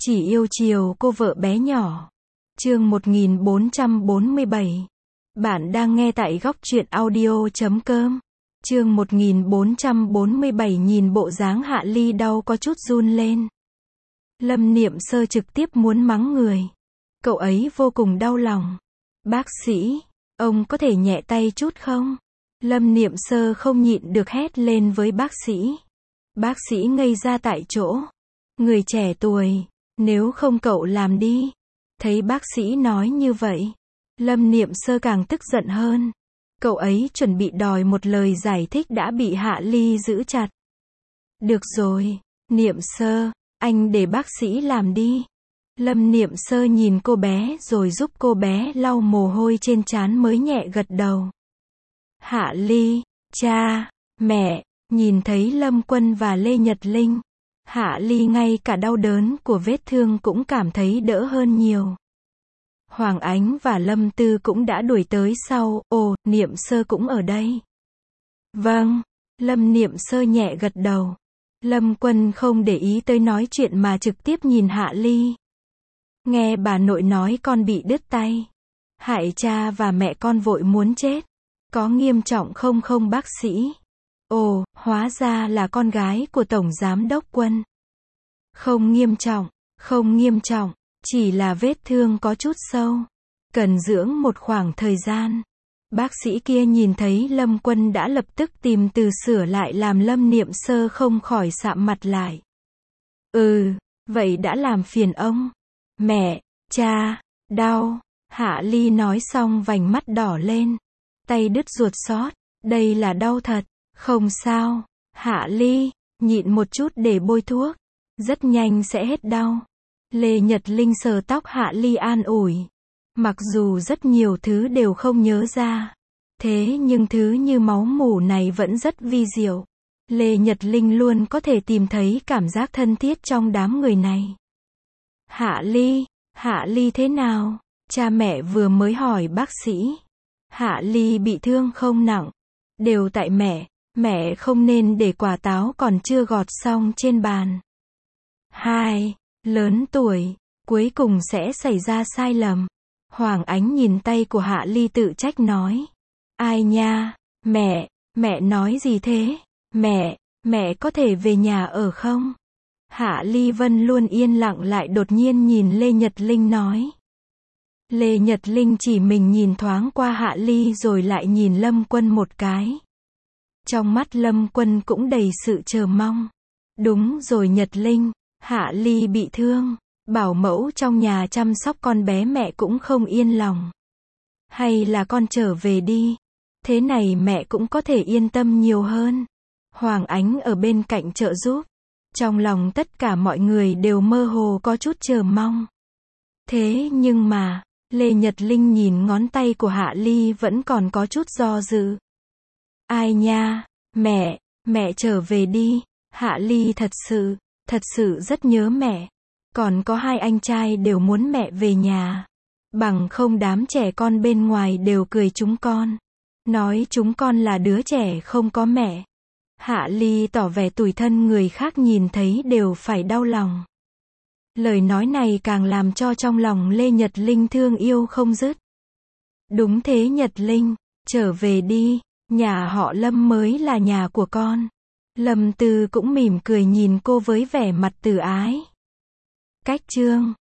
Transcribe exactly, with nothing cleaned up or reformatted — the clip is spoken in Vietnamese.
Chỉ yêu chiều cô vợ bé nhỏ. Chương một nghìn bốn trăm bốn mươi bảy. Bạn đang nghe tại góc truyện audio chấm com. Chương một nghìn bốn trăm bốn mươi bảy. Nhìn bộ dáng Hạ Ly đau có chút run lên. Lâm Niệm Sơ trực tiếp muốn mắng người. Cậu ấy vô cùng đau lòng. Bác sĩ, ông có thể nhẹ tay chút không? Lâm Niệm Sơ không nhịn được hét lên với bác sĩ. Bác sĩ ngây ra tại chỗ. Người trẻ tuổi, nếu không cậu làm đi. Thấy bác sĩ nói như vậy, Lâm Niệm Sơ càng tức giận hơn. Cậu ấy chuẩn bị đòi một lời giải thích đã bị Hạ Ly giữ chặt. Được rồi, Niệm Sơ, anh để bác sĩ làm đi. Lâm Niệm Sơ nhìn cô bé rồi giúp cô bé lau mồ hôi trên trán mới nhẹ gật đầu. Hạ Ly, cha, mẹ, nhìn thấy Lâm Quân và Lê Nhật Linh, Hạ Ly ngay cả đau đớn của vết thương cũng cảm thấy đỡ hơn nhiều. Hoàng Ánh và Lâm Tư cũng đã đuổi tới sau. Ồ, Niệm Sơ cũng ở đây. Vâng, Lâm Niệm Sơ nhẹ gật đầu. Lâm Quân không để ý tới nói chuyện mà trực tiếp nhìn Hạ Ly. Nghe bà nội nói con bị đứt tay, hại cha và mẹ con vội muốn chết. Có nghiêm trọng không không bác sĩ? Ồ, hóa ra là con gái của Tổng Giám Đốc Quân. Không nghiêm trọng, không nghiêm trọng, chỉ là vết thương có chút sâu. Cần dưỡng một khoảng thời gian. Bác sĩ kia nhìn thấy Lâm Quân đã lập tức tìm từ sửa lại làm Lâm Niệm Sơ không khỏi sạm mặt lại. Ừ, vậy đã làm phiền ông. Mẹ, cha, đau. Hạ Ly nói xong vành mắt đỏ lên. Tay đứt ruột xót, đây là đau thật. Không sao, Hạ Ly, nhịn một chút để bôi thuốc. Rất nhanh sẽ hết đau. Lê Nhật Linh sờ tóc Hạ Ly an ủi. Mặc dù rất nhiều thứ đều không nhớ ra, thế nhưng thứ như máu mủ này vẫn rất vi diệu. Lê Nhật Linh luôn có thể tìm thấy cảm giác thân thiết trong đám người này. Hạ Ly, Hạ Ly thế nào? Cha mẹ vừa mới hỏi bác sĩ. Hạ Ly bị thương không nặng. Đều tại mẹ, mẹ không nên để quả táo còn chưa gọt xong trên bàn. Hai, lớn tuổi, cuối cùng sẽ xảy ra sai lầm. Hoàng Ánh nhìn tay của Hạ Ly tự trách nói. Ai nha, mẹ, mẹ nói gì thế? Mẹ, mẹ có thể về nhà ở không? Hạ Ly Vân luôn yên lặng lại đột nhiên nhìn Lê Nhật Linh nói. Lê Nhật Linh chỉ mình nhìn thoáng qua Hạ Ly rồi lại nhìn Lâm Quân một cái. Trong mắt Lâm Quân cũng đầy sự chờ mong. Đúng rồi Nhật Linh, Hạ Ly bị thương. Bảo mẫu trong nhà chăm sóc con bé mẹ cũng không yên lòng. Hay là con trở về đi. Thế này mẹ cũng có thể yên tâm nhiều hơn. Hoàng Ánh ở bên cạnh trợ giúp. Trong lòng tất cả mọi người đều mơ hồ có chút chờ mong. Thế nhưng mà, Lê Nhật Linh nhìn ngón tay của Hạ Ly vẫn còn có chút do dự. Ai nha, mẹ, mẹ trở về đi. Hạ Ly thật sự, thật sự rất nhớ mẹ. Còn có hai anh trai đều muốn mẹ về nhà. Bằng không đám trẻ con bên ngoài đều cười chúng con. Nói chúng con là đứa trẻ không có mẹ. Hạ Ly tỏ vẻ tủi thân người khác nhìn thấy đều phải đau lòng. Lời nói này càng làm cho trong lòng Lê Nhật Linh thương yêu không dứt. Đúng thế Nhật Linh, trở về đi, nhà họ Lâm mới là nhà của con. Lâm Tư cũng mỉm cười nhìn cô với vẻ mặt từ ái. Cách chương